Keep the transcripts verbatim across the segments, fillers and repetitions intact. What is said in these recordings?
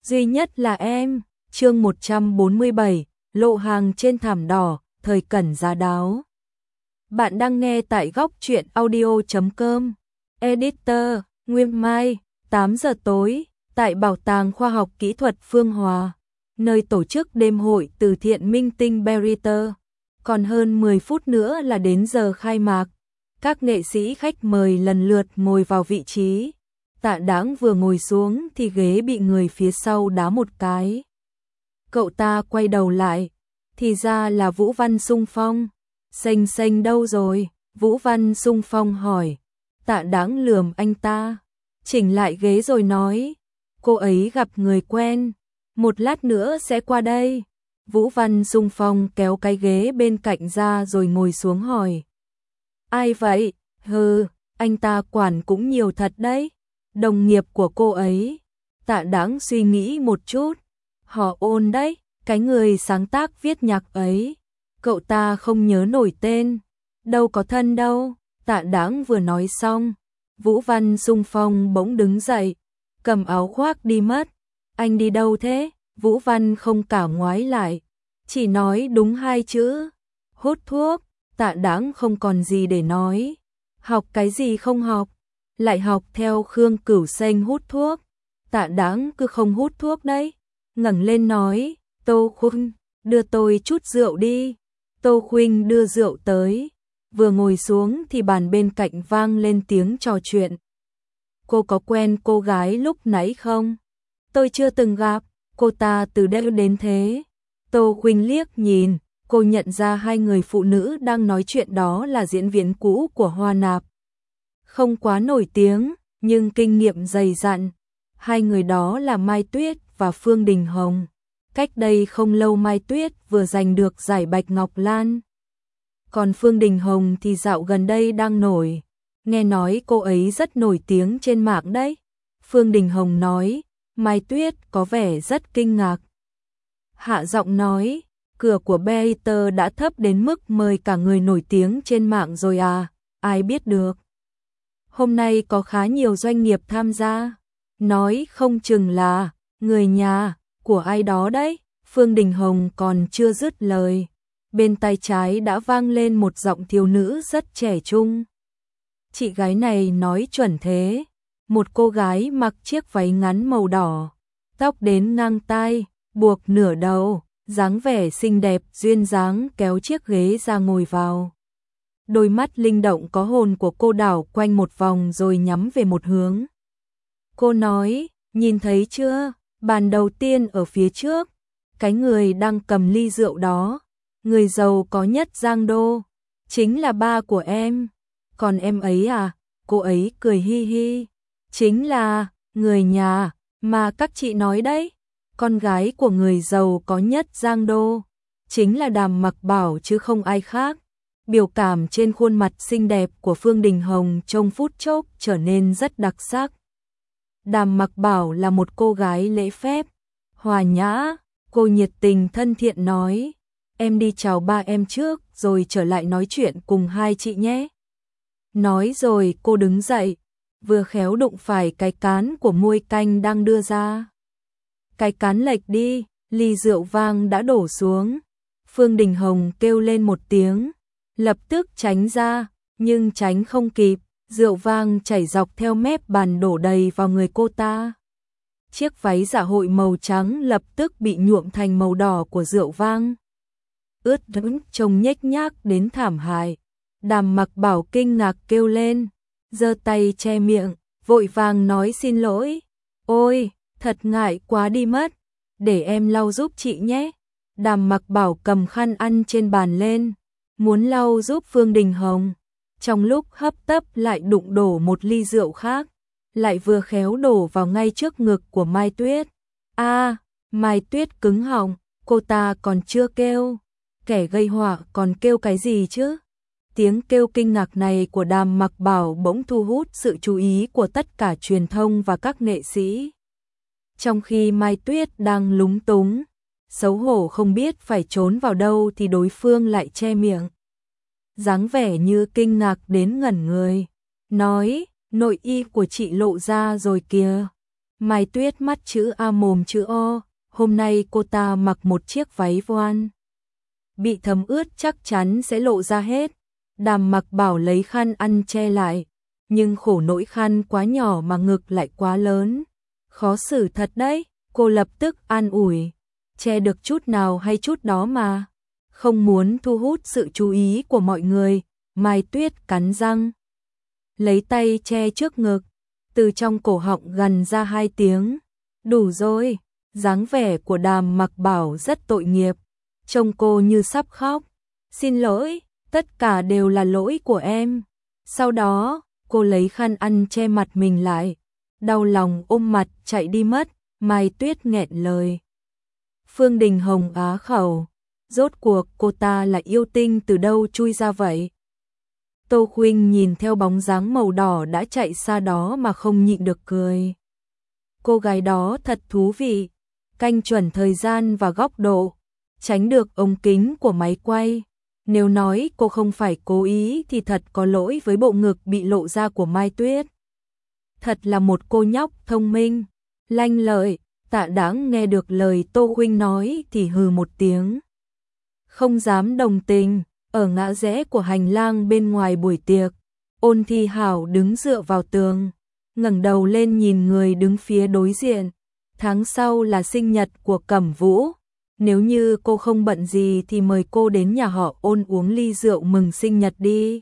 duy nhất là em. Chương một trăm bốn mươi bảy, lộ hàng trên thảm đỏ, thời Cẩn Giá Đáo. Bạn đang nghe tại góc truyện audio chấm com. Editor, Nguyên Mai, tám giờ tối, tại Bảo tàng Khoa học Kỹ thuật Phương Hòa, nơi tổ chức đêm hội từ thiện minh tinh Beriter. Còn hơn mười phút nữa là đến giờ khai mạc. Các nghệ sĩ khách mời lần lượt ngồi vào vị trí. Tạ Đãng vừa ngồi xuống thì ghế bị người phía sau đá một cái. Cậu ta quay đầu lại, thì ra là Vũ Văn Sung Phong. Xanh xanh đâu rồi? Vũ Văn Sung Phong hỏi. Tạ Đãng lườm anh ta, chỉnh lại ghế rồi nói, cô ấy gặp người quen, một lát nữa sẽ qua đây. Vũ Văn Sung Phong kéo cái ghế bên cạnh ra rồi ngồi xuống hỏi. Ai vậy? Hừ, anh ta quản cũng nhiều thật đấy. Đồng nghiệp của cô ấy. Tạ Đãng suy nghĩ một chút. Họ Ôn đấy, cái người sáng tác viết nhạc ấy. Cậu ta không nhớ nổi tên. Đâu có thân đâu. Tạ Đãng vừa nói xong, Vũ Văn Sung Phong bỗng đứng dậy, cầm áo khoác đi mất. Anh đi đâu thế? Vũ Văn không cả ngoái lại, chỉ nói đúng hai chữ. Hút thuốc. Tạ Đãng không còn gì để nói. Học cái gì không học? Lại học theo Khương Cửu Xanh hút thuốc. Tạ Đãng cứ không hút thuốc đấy. Ngẩng lên nói, Tô Khuynh, đưa tôi chút rượu đi. Tô Khuynh đưa rượu tới. Vừa ngồi xuống thì bàn bên cạnh vang lên tiếng trò chuyện. Cô có quen cô gái lúc nãy không? Tôi chưa từng gặp, cô ta từ đâu đến thế? Tô Khuynh liếc nhìn, cô nhận ra hai người phụ nữ đang nói chuyện đó là diễn viên cũ của Hoa Nạp. Không quá nổi tiếng, nhưng kinh nghiệm dày dặn. Hai người đó là Mai Tuyết và Phương Đình Hồng. Cách đây không lâu Mai Tuyết vừa giành được giải Bạch Ngọc Lan. Còn Phương Đình Hồng thì dạo gần đây đang nổi. Nghe nói cô ấy rất nổi tiếng trên mạng đấy. Phương Đình Hồng nói, Mai Tuyết có vẻ rất kinh ngạc. Hạ giọng nói, cửa của Beriter đã thấp đến mức mời cả người nổi tiếng trên mạng rồi à, ai biết được. Hôm nay có khá nhiều doanh nghiệp tham gia. Nói không chừng là người nhà của ai đó đấy. Phương Đình Hồng còn chưa dứt lời, bên tai trái đã vang lên một giọng thiếu nữ rất trẻ trung. Chị gái này nói chuẩn thế. Một cô gái mặc chiếc váy ngắn màu đỏ, tóc đến ngang tai, buộc nửa đầu, dáng vẻ xinh đẹp duyên dáng kéo chiếc ghế ra ngồi vào. Đôi mắt linh động có hồn của cô đảo quanh một vòng rồi nhắm về một hướng. Cô nói, nhìn thấy chưa, bàn đầu tiên ở phía trước, cái người đang cầm ly rượu đó, người giàu có nhất Giang Đô, chính là ba của em. Còn em ấy à? Cô ấy cười hi hi. Chính là người nhà mà các chị nói đấy, con gái của người giàu có nhất Giang Đô, chính là Đàm Mặc Bảo chứ không ai khác. Biểu cảm trên khuôn mặt xinh đẹp của Phương Đình Hồng trong phút chốc trở nên rất đặc sắc. Đàm Mặc Bảo là một cô gái lễ phép, hòa nhã, cô nhiệt tình thân thiện nói, em đi chào ba em trước rồi trở lại nói chuyện cùng hai chị nhé. Nói rồi cô đứng dậy, vừa khéo đụng phải cái cán của muôi canh đang đưa ra. Cái cán lệch đi, ly rượu vang đã đổ xuống. Phương Đình Hồng kêu lên một tiếng, lập tức tránh ra, nhưng tránh không kịp, rượu vang chảy dọc theo mép bàn đổ đầy vào người cô ta. Chiếc váy dạ hội màu trắng lập tức bị nhuộm thành màu đỏ của rượu vang. Ướt đẫm trông nhếch nhác đến thảm hại. Đàm Mặc Bảo kinh ngạc kêu lên, giơ tay che miệng, vội vàng nói xin lỗi. Ôi, thật ngại quá đi mất, để em lau giúp chị nhé. Đàm Mặc Bảo cầm khăn ăn trên bàn lên, muốn lau giúp Phương Đình Hồng. Trong lúc hấp tấp lại đụng đổ một ly rượu khác, lại vừa khéo đổ vào ngay trước ngực của Mai Tuyết. A, à, Mai Tuyết cứng họng, cô ta còn chưa kêu, kẻ gây họa còn kêu cái gì chứ? Tiếng kêu kinh ngạc này của Đàm Mặc Bảo bỗng thu hút sự chú ý của tất cả truyền thông và các nghệ sĩ. Trong khi Mai Tuyết đang lúng túng, xấu hổ không biết phải trốn vào đâu thì đối phương lại che miệng. Dáng vẻ như kinh ngạc đến ngẩn người, nói, nội y của chị lộ ra rồi kìa. Mai Tuyết mắt chữ A mồm chữ O, hôm nay cô ta mặc một chiếc váy voan. Bị thấm ướt chắc chắn sẽ lộ ra hết. Đàm Mặc Bảo lấy khăn ăn che lại, nhưng khổ nỗi khăn quá nhỏ mà ngực lại quá lớn. Khó xử thật đấy, cô lập tức an ủi. Che được chút nào hay chút đó mà. Không muốn thu hút sự chú ý của mọi người, Mai Tuyết cắn răng. Lấy tay che trước ngực, từ trong cổ họng gằn ra hai tiếng. Đủ rồi, dáng vẻ của Đàm Mặc Bảo rất tội nghiệp. Trông cô như sắp khóc. Xin lỗi, tất cả đều là lỗi của em. Sau đó, cô lấy khăn ăn che mặt mình lại. Đau lòng ôm mặt chạy đi mất, Mai Tuyết nghẹn lời. Phương Đình Hồng á khẩu. Rốt cuộc cô ta là yêu tinh từ đâu chui ra vậy? Tô Khuynh nhìn theo bóng dáng màu đỏ đã chạy xa đó mà không nhịn được cười. Cô gái đó thật thú vị, canh chuẩn thời gian và góc độ, tránh được ống kính của máy quay. Nếu nói cô không phải cố ý thì thật có lỗi với bộ ngực bị lộ ra của Mai Tuyết. Thật là một cô nhóc thông minh, lanh lợi. Tạ Đãng nghe được lời Tô Khuynh nói thì hừ một tiếng. Không dám đồng tình. Ở ngã rẽ của hành lang bên ngoài buổi tiệc, Ôn Thi Hảo đứng dựa vào tường, ngẩng đầu lên nhìn người đứng phía đối diện. Tháng sau là sinh nhật của Cẩm Vũ, nếu như cô không bận gì thì mời cô đến nhà họ Ôn uống ly rượu mừng sinh nhật đi.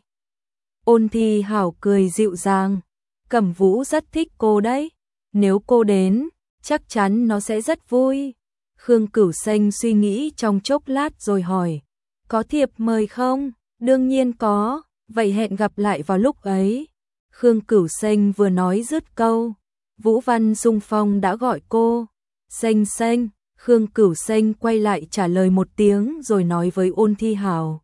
Ôn Thi Hảo cười dịu dàng, Cẩm Vũ rất thích cô đấy, nếu cô đến, chắc chắn nó sẽ rất vui. Khương Cửu Xanh suy nghĩ trong chốc lát rồi hỏi. Có thiệp mời không? Đương nhiên có, vậy hẹn gặp lại vào lúc ấy. Khương Cửu Xanh vừa nói dứt câu, Vũ Văn Dung Phong đã gọi cô. Xanh xanh, Khương Cửu Xanh quay lại trả lời một tiếng rồi nói với Ôn Thi Hảo.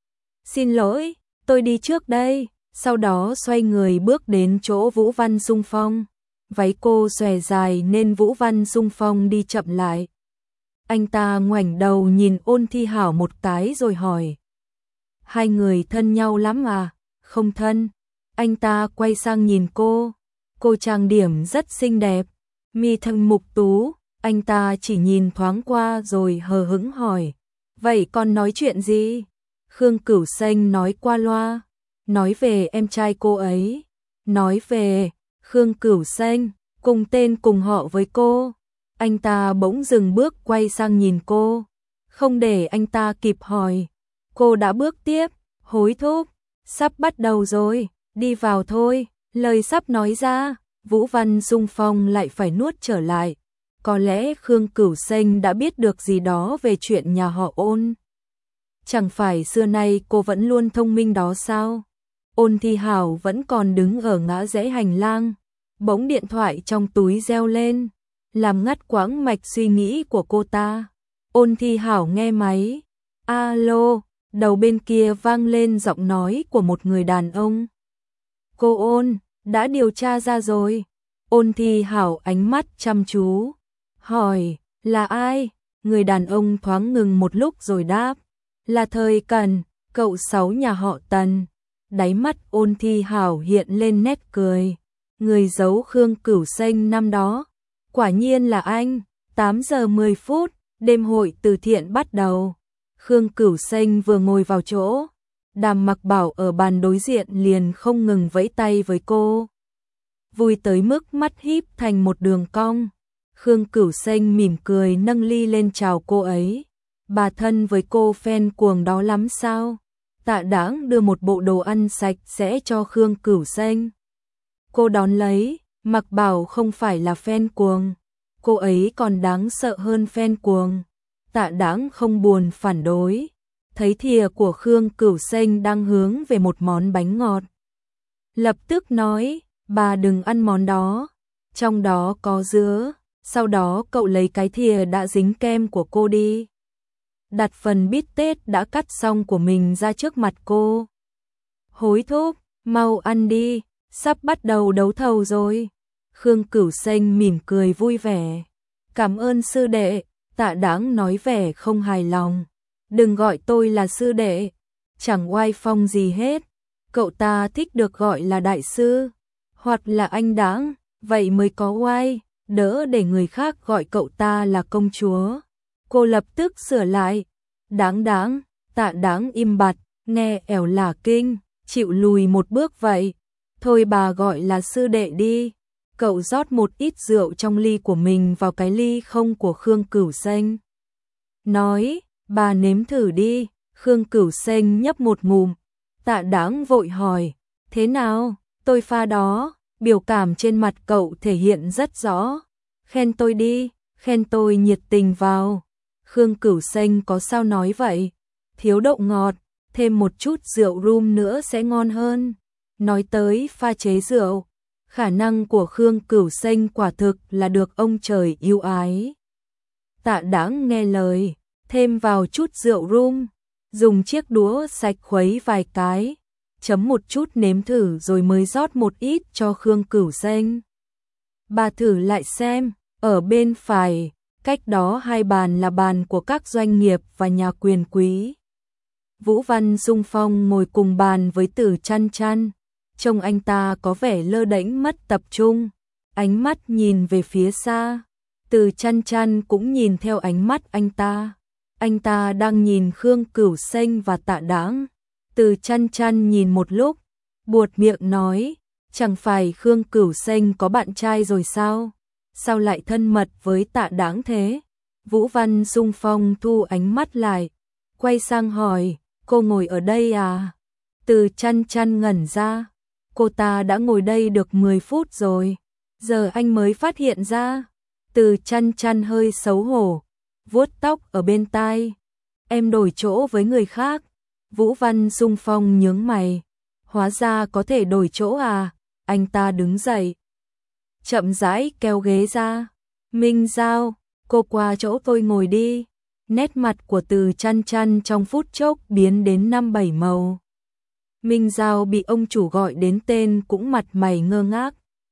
Xin lỗi, tôi đi trước đây, sau đó xoay người bước đến chỗ Vũ Văn Dung Phong. Váy cô xòe dài nên Vũ Văn Dung Phong đi chậm lại. Anh ta ngoảnh đầu nhìn Ôn Thi Hảo một cái rồi hỏi. Hai người thân nhau lắm à? Không thân. Anh ta quay sang nhìn cô. Cô trang điểm rất xinh đẹp. Mi thanh mục tú. Anh ta chỉ nhìn thoáng qua rồi hờ hững hỏi. Vậy con nói chuyện gì? Khương Cửu Xanh nói qua loa. Nói về em trai cô ấy. Nói về Khương Cửu Xanh, cùng tên cùng họ với cô. Anh ta bỗng dừng bước quay sang nhìn cô. Không để anh ta kịp hỏi, cô đã bước tiếp, hối thúc. Sắp bắt đầu rồi, đi vào thôi. Lời sắp nói ra, Vũ Văn Dung Phong lại phải nuốt trở lại. Có lẽ Khương Cửu Xanh đã biết được gì đó về chuyện nhà họ Ôn. Chẳng phải xưa nay cô vẫn luôn thông minh đó sao? Ôn Thi Hảo vẫn còn đứng ở ngã rẽ hành lang. Bỗng điện thoại trong túi reo lên, làm ngắt quãng mạch suy nghĩ của cô ta. Ôn Thi Hảo nghe máy. Alo, đầu bên kia vang lên giọng nói của một người đàn ông. Cô Ôn, đã điều tra ra rồi. Ôn Thi Hảo ánh mắt chăm chú. Hỏi, là ai? Người đàn ông thoáng ngừng một lúc rồi đáp. Là Thời Cẩn, cậu sáu nhà họ Tần. Đáy mắt Ôn Thi Hảo hiện lên nét cười. Người giấu Khương Cửu Xanh năm đó. Quả nhiên là anh. Tám giờ mười phút, đêm hội từ thiện bắt đầu. Khương Cửu Xanh vừa ngồi vào chỗ. Đàm Mặc Bảo ở bàn đối diện liền không ngừng vẫy tay với cô. Vui tới mức mắt híp thành một đường cong. Khương Cửu Xanh mỉm cười nâng ly lên chào cô ấy. Bà thân với cô fan cuồng đó lắm sao? Tạ Đãng đưa một bộ đồ ăn sạch sẽ cho Khương Cửu Xanh. Cô đón lấy, Mặc Bảo không phải là fan cuồng. Cô ấy còn đáng sợ hơn fan cuồng. Tạ Đãng không buồn phản đối. Thấy thìa của Khương Cửu Xanh đang hướng về một món bánh ngọt. Lập tức nói, bà đừng ăn món đó. Trong đó có dứa. Sau đó cậu lấy cái thìa đã dính kem của cô đi. Đặt phần bít tết đã cắt xong của mình ra trước mặt cô. Hối thúc, mau ăn đi, sắp bắt đầu đấu thầu rồi. Khương Cửu Xanh mỉm cười vui vẻ. Cảm ơn sư đệ. Tạ Đãng nói vẻ không hài lòng. Đừng gọi tôi là sư đệ, chẳng oai phong gì hết. Cậu ta thích được gọi là đại sư, hoặc là anh Đãng, vậy mới có oai. đỡ để người khác gọi cậu ta là công chúa. Cô lập tức sửa lại. Đáng đáng, Tạ Đáng im bặt, nghe ẻo lả kinh, chịu lùi một bước vậy. Thôi bà gọi là sư đệ đi. Cậu rót một ít rượu trong ly của mình vào cái ly không của Khương Cửu Xanh. Nói, bà nếm thử đi. Khương Cửu Xanh nhấp một ngụm. Tạ Đáng vội hỏi, thế nào, tôi pha đó. Biểu cảm trên mặt cậu thể hiện rất rõ. Khen tôi đi, khen tôi nhiệt tình vào. Khương Cửu Xanh có sao nói vậy? Thiếu độ ngọt, thêm một chút rượu rum nữa sẽ ngon hơn. Nói tới pha chế rượu, khả năng của Khương Cửu Xanh quả thực là được ông trời yêu ái. Tạ Đáng nghe lời, thêm vào chút rượu rum, dùng chiếc đũa sạch khuấy vài cái, chấm một chút nếm thử rồi mới rót một ít cho Khương Cửu Xanh. Bà thử lại xem, ở bên phải, cách đó hai bàn là bàn của các doanh nghiệp và nhà quyền quý. Vũ Văn Dung Phong ngồi cùng bàn với Từ Chăn Chăn, trông anh ta có vẻ lơ đễnh mất tập trung, ánh mắt nhìn về phía xa. Từ Chăn Chăn cũng nhìn theo ánh mắt anh ta. Anh ta đang nhìn Khương Cửu Xanh và Tạ Đáng. Từ Chăn Chăn nhìn một lúc, buột miệng nói, chẳng phải Khương Cửu Xanh có bạn trai rồi sao? Sao lại thân mật với Tạ Đáng thế? Vũ Văn Dung Phong thu ánh mắt lại, quay sang hỏi, cô ngồi ở đây à? Từ Chăn Chăn ngẩn ra, cô ta đã ngồi đây được mười phút rồi, giờ anh mới phát hiện ra. Từ Chăn Chăn hơi xấu hổ, vuốt tóc ở bên tai, em đổi chỗ với người khác. Vũ Văn Dung Phong nhướng mày, hóa ra có thể đổi chỗ à? Anh ta đứng dậy, chậm rãi kéo ghế ra. Minh Giao, cô qua chỗ tôi ngồi đi. Nét mặt của Từ Chăn Chăn trong phút chốc biến đến năm bảy màu. Minh Giao bị ông chủ gọi đến tên cũng mặt mày ngơ ngác,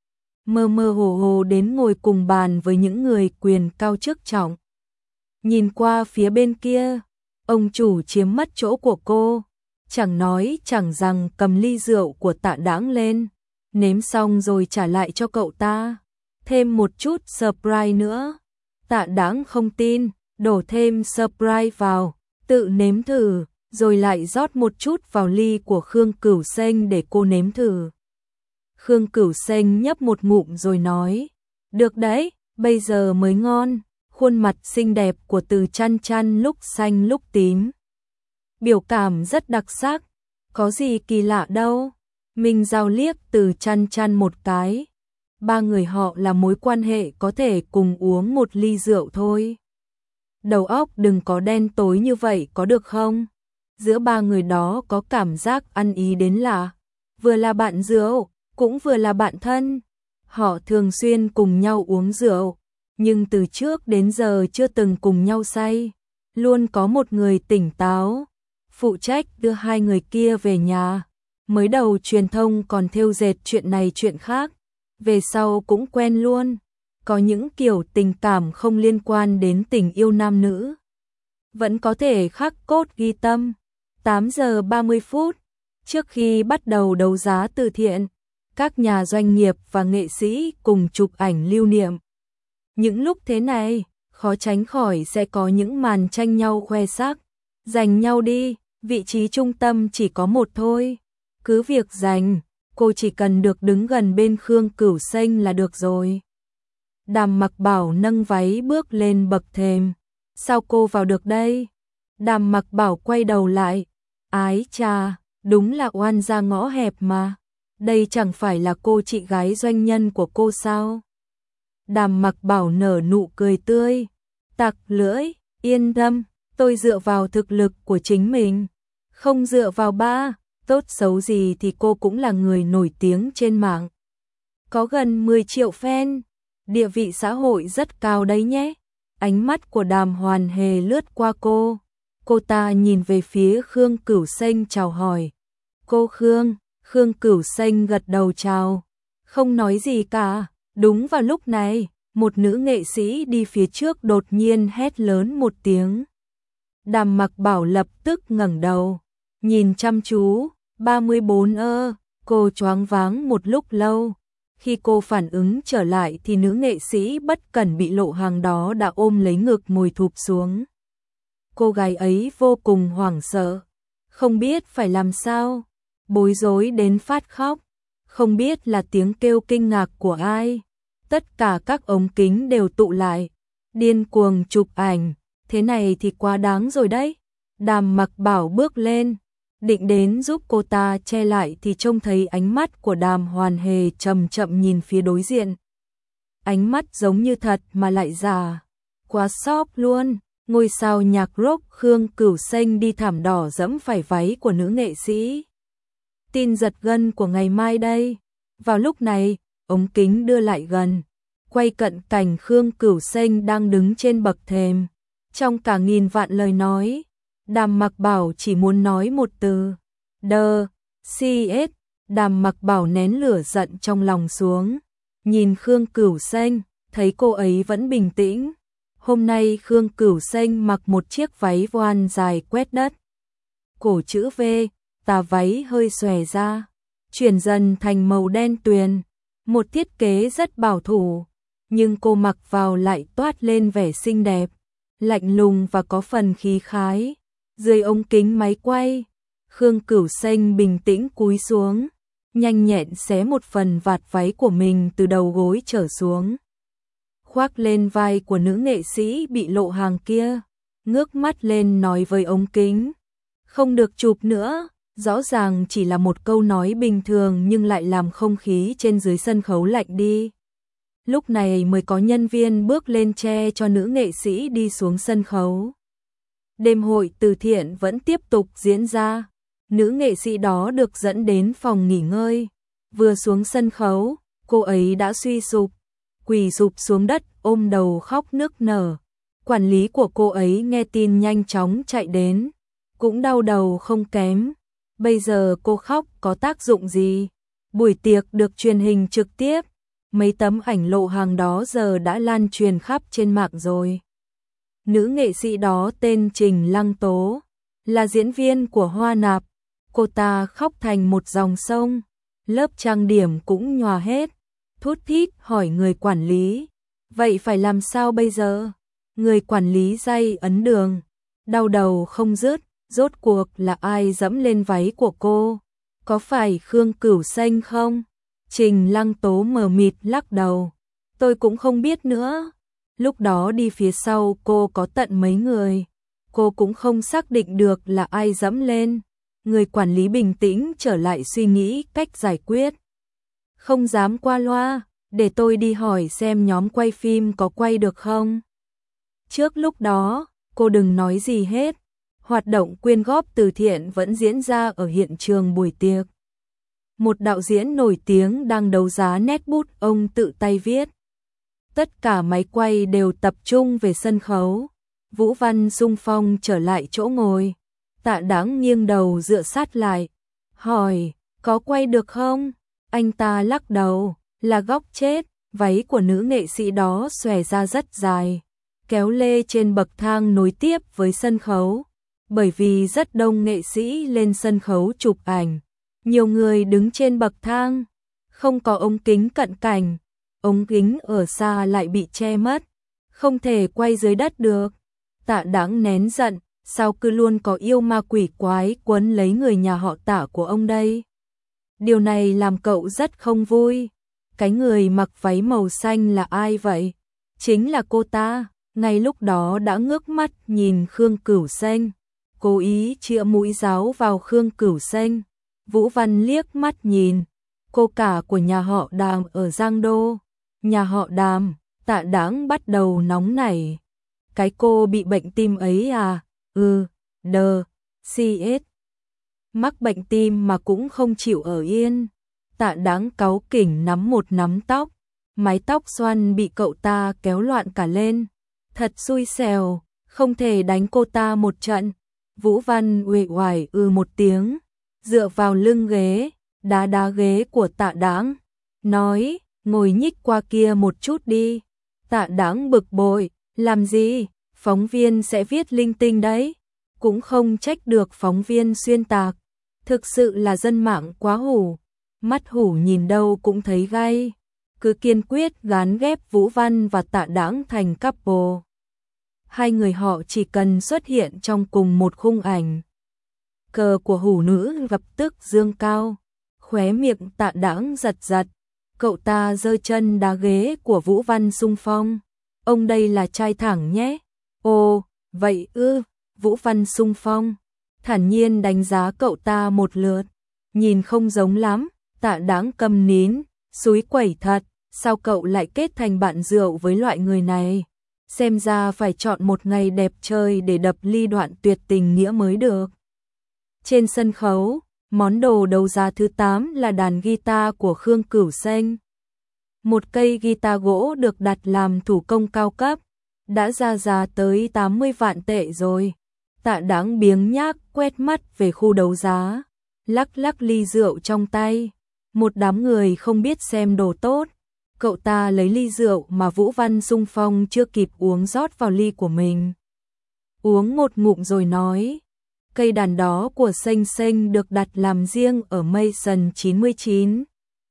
mơ mơ hồ hồ đến ngồi cùng bàn với những người quyền cao chức trọng. Nhìn qua phía bên kia, ông chủ chiếm mất chỗ của cô, chẳng nói chẳng rằng cầm ly rượu của Tạ Đáng lên, nếm xong rồi trả lại cho cậu ta, thêm một chút surprise nữa. Tạ Đáng không tin, đổ thêm surprise vào, tự nếm thử, rồi lại rót một chút vào ly của Khương Cửu Xanh để cô nếm thử. Khương Cửu Xanh nhấp một ngụm rồi nói, được đấy, bây giờ mới ngon. Khuôn mặt xinh đẹp của Từ Chăn Chăn lúc xanh lúc tím, biểu cảm rất đặc sắc, có gì kỳ lạ đâu. Minh Giao liếc Từ Chăn Chăn một cái, ba người họ là mối quan hệ có thể cùng uống một ly rượu thôi. Đầu óc đừng có đen tối như vậy có được không? Giữa ba người đó có cảm giác ăn ý đến lạ, vừa là bạn rượu, cũng vừa là bạn thân. Họ thường xuyên cùng nhau uống rượu, nhưng từ trước đến giờ chưa từng cùng nhau say. Luôn có một người tỉnh táo, phụ trách đưa hai người kia về nhà. Mới đầu truyền thông còn thêu dệt chuyện này chuyện khác, về sau cũng quen luôn. Có những kiểu tình cảm không liên quan đến tình yêu nam nữ, vẫn có thể khắc cốt ghi tâm. tám giờ ba mươi phút, trước khi bắt đầu đấu giá từ thiện, các nhà doanh nghiệp và nghệ sĩ cùng chụp ảnh lưu niệm. Những lúc thế này, khó tránh khỏi sẽ có những màn tranh nhau khoe sắc. Giành nhau đi, vị trí trung tâm chỉ có một thôi. Cứ việc giành, cô chỉ cần được đứng gần bên Khương Cửu Xanh là được rồi. Đàm Mặc Bảo nâng váy bước lên bậc thềm. Sao cô vào được đây? Đàm Mặc Bảo quay đầu lại. Ái chà, đúng là oan gia ngõ hẹp mà. Đây chẳng phải là cô chị gái doanh nhân của cô sao? Đàm Mặc Bảo nở nụ cười tươi. Tặc lưỡi, yên tâm, tôi dựa vào thực lực của chính mình. Không dựa vào ba, tốt xấu gì thì cô cũng là người nổi tiếng trên mạng. Có gần mười triệu fan, địa vị xã hội rất cao đấy nhé. Ánh mắt của Đàm Hoàn Hề lướt qua cô. Cô ta nhìn về phía Khương Cửu Xanh chào hỏi. Cô Khương, Khương Cửu Xanh gật đầu chào. Không nói gì cả. Đúng vào lúc này, một nữ nghệ sĩ đi phía trước đột nhiên hét lớn một tiếng. Đàm Mặc Bảo lập tức ngẩng đầu, nhìn chăm chú. ba mươi bốn ơ, cô choáng váng một lúc lâu, Khi cô phản ứng trở lại thì nữ nghệ sĩ bất cẩn bị Lộ Hàng đó đã ôm lấy ngực ngồi thụp xuống. Cô gái ấy vô cùng hoảng sợ, không biết phải làm sao, bối rối đến phát khóc, không biết là tiếng kêu kinh ngạc của ai. Tất cả các ống kính đều tụ lại, điên cuồng chụp ảnh, thế này thì quá đáng rồi đấy. Đàm Mặc Bảo bước lên, định đến giúp cô ta che lại thì trông thấy ánh mắt của Đàm Hoàn Hề chậm chậm nhìn phía đối diện. Ánh mắt giống như thật mà lại giả, quá sốc luôn. Ngôi sao nhạc rock Khương Cửu Xanh đi thảm đỏ dẫm phải váy của nữ nghệ sĩ. Tin giật gân của ngày mai đây. Vào lúc này, ống kính đưa lại gần, quay cận cảnh Khương Cửu Xanh đang đứng trên bậc thềm. Trong cả nghìn vạn lời nói, Đàm Mặc Bảo chỉ muốn nói một từ: đờ, xê ét. Đàm Mặc Bảo nén lửa giận trong lòng xuống, nhìn Khương Cửu Xanh, thấy cô ấy vẫn bình tĩnh. Hôm nay Khương Cửu Xanh mặc một chiếc váy voan dài quét đất, cổ chữ V, tà váy hơi xòe ra, chuyển dần thành màu đen tuyền, một thiết kế rất bảo thủ, nhưng cô mặc vào lại toát lên vẻ xinh đẹp, lạnh lùng và có phần khí khái. Dưới ống kính máy quay, Khương Cửu Xanh bình tĩnh cúi xuống, nhanh nhẹn xé một phần vạt váy của mình từ đầu gối trở xuống, khoác lên vai của nữ nghệ sĩ bị Lộ Hàng kia, ngước mắt lên nói với ống kính: không được chụp nữa. Rõ ràng chỉ là một câu nói bình thường nhưng lại làm không khí trên dưới sân khấu lạnh đi. Lúc này mới có nhân viên bước lên che cho nữ nghệ sĩ đi xuống sân khấu. Đêm hội từ thiện vẫn tiếp tục diễn ra. Nữ nghệ sĩ đó được dẫn đến phòng nghỉ ngơi. Vừa xuống sân khấu, cô ấy đã suy sụp, quỳ sụp xuống đất ôm đầu khóc nức nở. Quản lý của cô ấy nghe tin nhanh chóng chạy đến, cũng đau đầu không kém. Bây giờ cô khóc có tác dụng gì? Buổi tiệc được truyền hình trực tiếp, mấy tấm ảnh Lộ Hàng đó giờ đã lan truyền khắp trên mạng rồi. Nữ nghệ sĩ đó tên Trình Lăng Tố, là diễn viên của Hoa Nạp. Cô ta khóc thành một dòng sông, lớp trang điểm cũng nhòa hết, thút thít hỏi người quản lý: vậy phải làm sao bây giờ? Người quản lý day ấn đường, đau đầu không dứt. Rốt cuộc là ai dẫm lên váy của cô? Có phải Khương Cửu Xanh không? Trình Lăng Tố mờ mịt lắc đầu. Tôi cũng không biết nữa. Lúc đó đi phía sau cô có tận mấy người. Cô cũng không xác định được là ai dẫm lên. Người quản lý bình tĩnh trở lại suy nghĩ cách giải quyết. Không dám qua loa, để tôi đi hỏi xem nhóm quay phim có quay được không. Trước lúc đó, cô đừng nói gì hết. Hoạt động quyên góp từ thiện vẫn diễn ra ở hiện trường buổi tiệc. Một đạo diễn nổi tiếng đang đấu giá nét bút ông tự tay viết. Tất cả máy quay đều tập trung về sân khấu. Vũ Văn xung phong trở lại chỗ ngồi. Tạ Đáng nghiêng đầu dựa sát lại, hỏi: có quay được không? Anh ta lắc đầu: là góc chết. Váy của nữ nghệ sĩ đó xòe ra rất dài, kéo lê trên bậc thang nối tiếp với sân khấu. Bởi vì rất đông nghệ sĩ lên sân khấu chụp ảnh, nhiều người đứng trên bậc thang, không có ống kính cận cảnh, ống kính ở xa lại bị che mất, không thể quay dưới đất được. Tạ Đáng nén giận, sao cứ luôn có yêu ma quỷ quái quấn lấy người nhà họ Tạ của ông đây? Điều này làm cậu rất không vui. Cái người mặc váy màu xanh là ai vậy? Chính là cô ta. Ngay lúc đó đã ngước mắt nhìn Khương Cửu Xanh, cố ý chĩa mũi giáo vào Khương Cửu Xanh. Vũ Văn liếc mắt nhìn, cô cả của nhà họ Đàm ở Giang Đô. Nhà họ Đàm. Tạ Đáng bắt đầu nóng nảy. Cái cô bị bệnh tim ấy à? Ừ, đờ, xê ét. Mắc bệnh tim mà cũng không chịu ở yên. Tạ Đáng cáu kỉnh nắm một nắm tóc, mái tóc xoăn bị cậu ta kéo loạn cả lên. Thật xui xẻo, không thể đánh cô ta một trận. Vũ Văn uể oải ư một tiếng, dựa vào lưng ghế, đá đá ghế của Tạ Đáng, nói: ngồi nhích qua kia một chút đi. Tạ Đáng bực bội: làm gì? Phóng viên sẽ viết linh tinh đấy. Cũng không trách được phóng viên xuyên tạc. Thực sự là dân mạng quá hủ, mắt hủ nhìn đâu cũng thấy gay. cứ kiên quyết gán ghép Vũ Văn và Tạ Đãng thành couple. Hai người họ chỉ cần xuất hiện trong cùng một khung ảnh. Cờ của hủ nữ lập tức dương cao, khóe miệng Tạ Đãng giật giật, cậu ta giơ chân đá ghế của Vũ Văn xung phong. Ông đây là trai thẳng nhé. Ồ, vậy ư, Vũ Văn xung phong, thản nhiên đánh giá cậu ta một lượt, nhìn không giống lắm. Tạ Đãng câm nín, xúi quẩy thật, sao cậu lại kết thành bạn rượu với loại người này? Xem ra phải chọn một ngày đẹp trời để đập ly đoạn tuyệt tình nghĩa mới được. Trên sân khấu, món đồ đấu giá thứ tám là đàn guitar của Khương Cửu Xanh. Một cây guitar gỗ được đặt làm thủ công cao cấp, đã ra giá tới tám mươi vạn tệ rồi. Tạ Đãng biếng nhác quét mắt về khu đấu giá, lắc lắc ly rượu trong tay. Một đám người không biết xem đồ tốt. Cậu ta lấy ly rượu mà Vũ Văn xung phong chưa kịp uống rót vào ly của mình. Uống một ngụm rồi nói, cây đàn đó của Xanh Xanh được đặt làm riêng ở Mason chín mươi chín.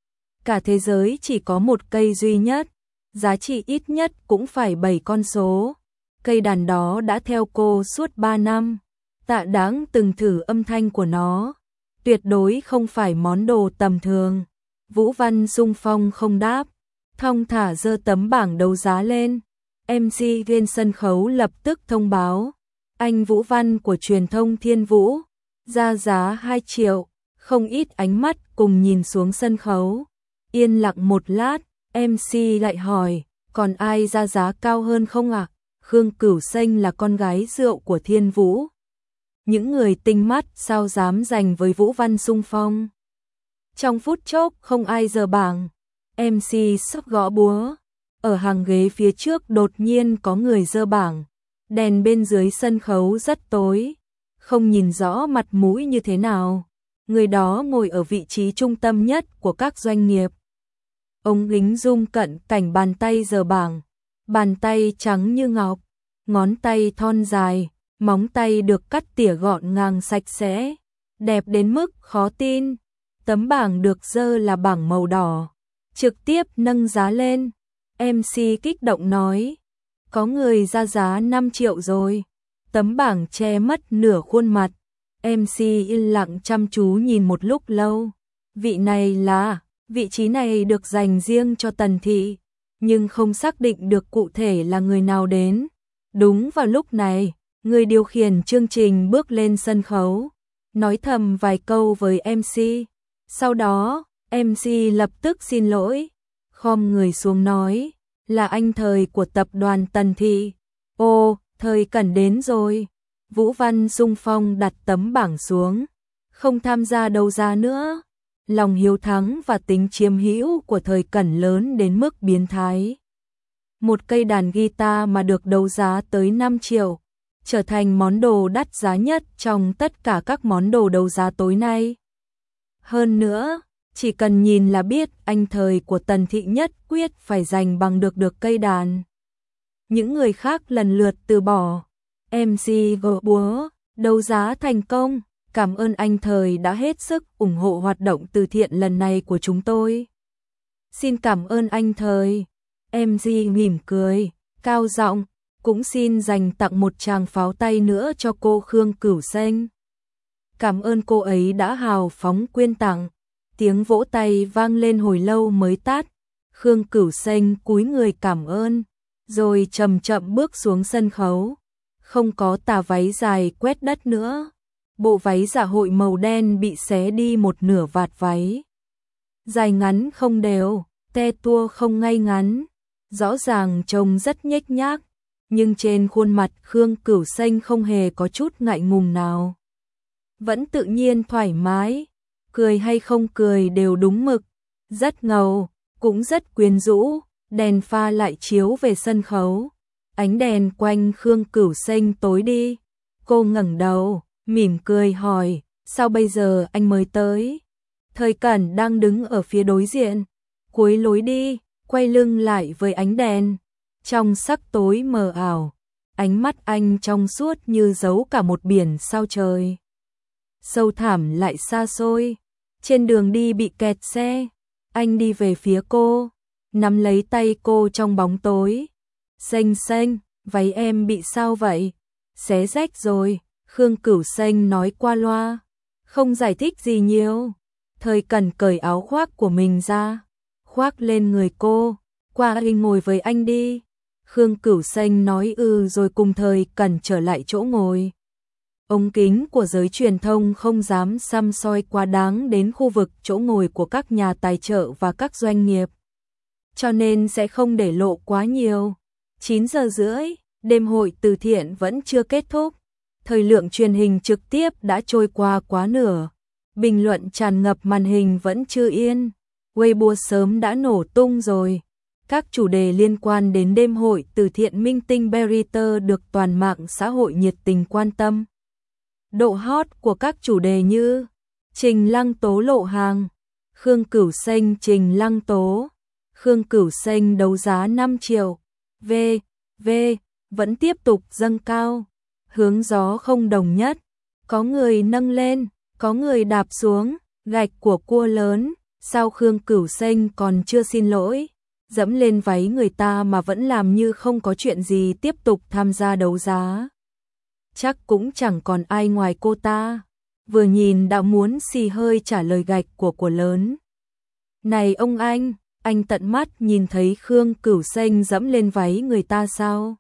Cả thế giới chỉ có một cây duy nhất, giá trị ít nhất cũng phải bảy con số. Cây đàn đó đã theo cô suốt ba năm. Tạ Đãng từng thử âm thanh của nó, tuyệt đối không phải món đồ tầm thường. Vũ Văn xung phong không đáp, thong thả giơ tấm bảng đấu giá lên. em xê trên sân khấu lập tức thông báo, anh Vũ Văn của truyền thông Thiên Vũ, ra giá hai triệu. Không ít ánh mắt cùng nhìn xuống sân khấu. Yên lặng một lát, em xê lại hỏi, còn ai ra giá cao hơn không ạ? À? Khương Cửu Xanh là con gái rượu của Thiên Vũ. Những người tinh mắt sao dám giành với Vũ Văn xung phong. Trong phút chốc không ai giơ bảng, em xê sắp gõ búa. Ở hàng ghế phía trước đột nhiên có người giơ bảng. Đèn bên dưới sân khấu rất tối, không nhìn rõ mặt mũi như thế nào. Người đó ngồi ở vị trí trung tâm nhất của các doanh nghiệp. Ông lính zoom cận cảnh bàn tay giơ bảng, bàn tay trắng như ngọc, ngón tay thon dài, móng tay được cắt tỉa gọn gàng sạch sẽ, đẹp đến mức khó tin. Tấm bảng được giơ là bảng màu đỏ, trực tiếp nâng giá lên. em xê kích động nói, có người ra giá năm triệu rồi. Tấm bảng che mất nửa khuôn mặt. em xê yên lặng chăm chú nhìn một lúc lâu. Vị này là, vị trí này được dành riêng cho Tần Thị, nhưng không xác định được cụ thể là người nào đến. Đúng vào lúc này, người điều khiển chương trình bước lên sân khấu, nói thầm vài câu với em xê. Sau đó, em xê lập tức xin lỗi, khom người xuống nói, là anh Thời của tập đoàn Tần Thị. Ô, Thời Cẩn đến rồi. Vũ Văn xung phong đặt tấm bảng xuống, không tham gia đấu giá nữa. Lòng hiếu thắng và tính chiếm hữu của Thời Cẩn lớn đến mức biến thái. Một cây đàn guitar mà được đấu giá tới năm triệu, trở thành món đồ đắt giá nhất trong tất cả các món đồ đấu giá tối nay. Hơn nữa, chỉ cần nhìn là biết anh Thời của Tần Thị nhất quyết phải giành bằng được được cây đàn. Những người khác lần lượt từ bỏ. em xê gõ búa, đấu giá thành công. Cảm ơn anh Thời đã hết sức ủng hộ hoạt động từ thiện lần này của chúng tôi. Xin cảm ơn anh Thời. em xê mỉm cười, cao giọng, cũng xin dành tặng một tràng pháo tay nữa cho cô Khương Cửu Xanh. Cảm ơn cô ấy đã hào phóng quyên tặng. Tiếng vỗ tay vang lên hồi lâu mới tắt. Khương Cửu Xanh cúi người cảm ơn, rồi chậm chậm bước xuống sân khấu. Không có tà váy dài quét đất nữa. Bộ váy dạ hội màu đen bị xé đi một nửa vạt váy. Dài ngắn không đều, te tua không ngay ngắn. Rõ ràng trông rất nhếch nhác, nhưng trên khuôn mặt Khương Cửu Xanh không hề có chút ngại ngùng nào. Vẫn tự nhiên thoải mái, cười hay không cười đều đúng mực, rất ngầu, cũng rất quyến rũ. Đèn pha lại chiếu về sân khấu, ánh đèn quanh Khương Cửu Xanh tối đi. Cô ngẩng đầu, mỉm cười hỏi, sao bây giờ anh mới tới? Thời Cẩn đang đứng ở phía đối diện, cuối lối đi, quay lưng lại với ánh đèn. Trong sắc tối mờ ảo, ánh mắt anh trong suốt như giấu cả một biển sao trời. Sâu thẳm lại xa xôi, trên đường đi bị kẹt xe, anh đi về phía cô, nắm lấy tay cô trong bóng tối. Xanh xanh, váy em bị sao vậy? Xé rách rồi, Khương Cửu Xanh nói qua loa, không giải thích gì nhiều. Thời Cẩn cởi áo khoác của mình ra, khoác lên người cô, qua đi ngồi với anh đi. Khương Cửu Xanh nói ừ rồi cùng Thời Cẩn trở lại chỗ ngồi. Ống kính của giới truyền thông không dám xăm soi quá đáng đến khu vực chỗ ngồi của các nhà tài trợ và các doanh nghiệp, cho nên sẽ không để lộ quá nhiều. chín giờ rưỡi, đêm hội từ thiện vẫn chưa kết thúc. Thời lượng truyền hình trực tiếp đã trôi qua quá nửa. Bình luận tràn ngập màn hình vẫn chưa yên. Weibo sớm đã nổ tung rồi. Các chủ đề liên quan đến đêm hội từ thiện minh tinh Beriter được toàn mạng xã hội nhiệt tình quan tâm. Độ hot của các chủ đề như Trình Lăng Tố lộ hàng, Khương Cửu Xanh Trình Lăng Tố, Khương Cửu Xanh đấu giá năm triệu, V, V, vẫn tiếp tục dâng cao, hướng gió không đồng nhất, có người nâng lên, có người đạp xuống, gạch của cua lớn, sao Khương Cửu Xanh còn chưa xin lỗi, dẫm lên váy người ta mà vẫn làm như không có chuyện gì tiếp tục tham gia đấu giá. Chắc cũng chẳng còn ai ngoài cô ta, vừa nhìn đã muốn xì hơi trả lời gạch của của lớn. Này ông anh, anh tận mắt nhìn thấy Khương Cửu Xanh dẫm lên váy người ta sao?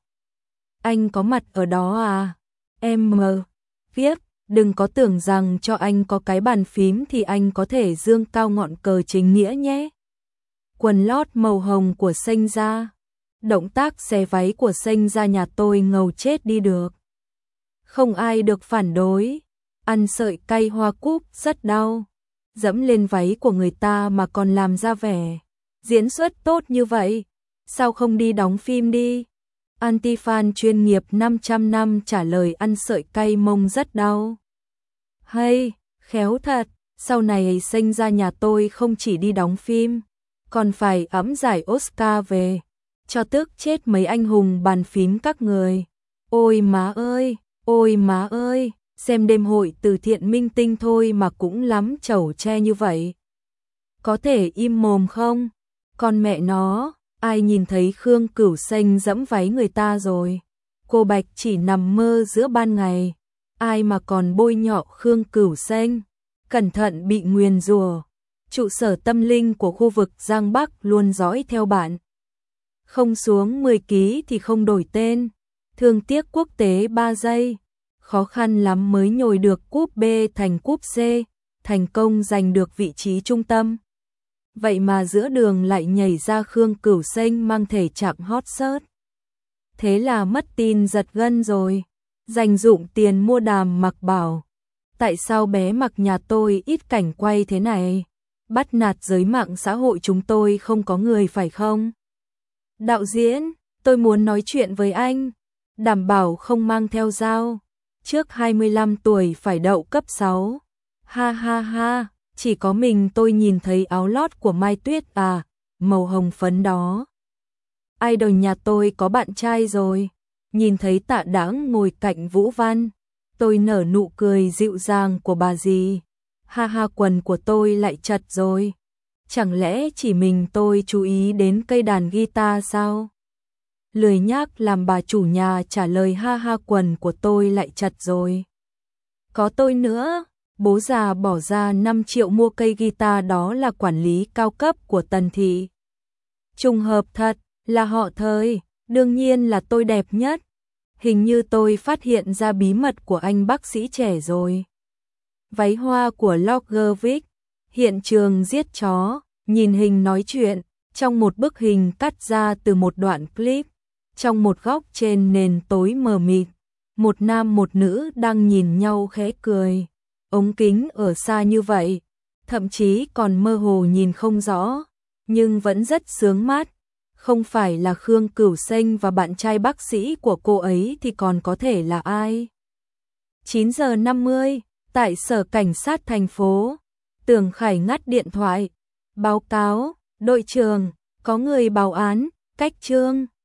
Anh có mặt ở đó à? Em mờ, viết, đừng có tưởng rằng cho anh có cái bàn phím thì anh có thể dương cao ngọn cờ chính nghĩa nhé. Quần lót màu hồng của Xanh ra, động tác xé váy của Xanh ra nhà tôi ngầu chết đi được. Không ai được phản đối, ăn sợi cay hoa cúc rất đau, dẫm lên váy của người ta mà còn làm ra vẻ diễn xuất tốt như vậy, sao không đi đóng phim đi? Anti-fan chuyên nghiệp năm trăm năm trả lời ăn sợi cay mông rất đau. Hay, khéo thật, sau này Xanh ra nhà tôi không chỉ đi đóng phim, còn phải ẵm giải Oscar về, cho tức chết mấy anh hùng bàn phím các người. Ôi má ơi, ôi má ơi, xem đêm hội từ thiện minh tinh thôi mà cũng lắm chẩu tre như vậy. Có thể im mồm không? Con mẹ nó, ai nhìn thấy Khương Cửu Xanh dẫm váy người ta rồi? Cô Bạch chỉ nằm mơ giữa ban ngày, ai mà còn bôi nhọ Khương Cửu Xanh, cẩn thận bị nguyền rủa. Trụ sở tâm linh của khu vực Giang Bắc luôn dõi theo bạn. Không xuống mười ký thì không đổi tên. Thương tiếc quốc tế ba giây. Khó khăn lắm mới nhồi được cúp B thành cúp C, thành công giành được vị trí trung tâm. Vậy mà giữa đường lại nhảy ra Khương Cửu Xanh mang thể trạng hot search. Thế là mất tin giật gân rồi. Dành dụng tiền mua đàm mặc bảo. Tại sao bé mặc nhà tôi ít cảnh quay thế này? Bắt nạt giới mạng xã hội chúng tôi không có người phải không? Đạo diễn, tôi muốn nói chuyện với anh. Đảm bảo không mang theo dao. Trước hai mươi lăm tuổi phải đậu cấp sáu. Ha ha ha, chỉ có mình tôi nhìn thấy áo lót của Mai Tuyết à, màu hồng phấn đó. Idol nhà tôi có bạn trai rồi. Nhìn thấy Tạ Đãng ngồi cạnh Vũ Văn, tôi nở nụ cười dịu dàng của bà dì. Ha ha, quần của tôi lại chật rồi. Chẳng lẽ chỉ mình tôi chú ý đến cây đàn guitar sao? Lười nhác làm bà chủ nhà trả lời ha ha, quần của tôi lại chật rồi. Có tôi nữa, bố già bỏ ra năm triệu mua cây guitar đó là quản lý cao cấp của Tần Thị. Trùng hợp thật, là họ Thời, đương nhiên là tôi đẹp nhất. Hình như tôi phát hiện ra bí mật của anh bác sĩ trẻ rồi. Váy hoa của Lagervic, hiện trường giết chó, nhìn hình nói chuyện, trong một bức hình cắt ra từ một đoạn clip. Trong một góc trên nền tối mờ mịt, một nam một nữ đang nhìn nhau khẽ cười. Ống kính ở xa như vậy, thậm chí còn mơ hồ nhìn không rõ, nhưng vẫn rất sướng mắt. Không phải là Khương Cửu Xanh và bạn trai bác sĩ của cô ấy thì còn có thể là ai? chín giờ năm mươi, tại Sở Cảnh sát thành phố, Tường Khải ngắt điện thoại. Báo cáo, đội trưởng, có người báo án, cách trương.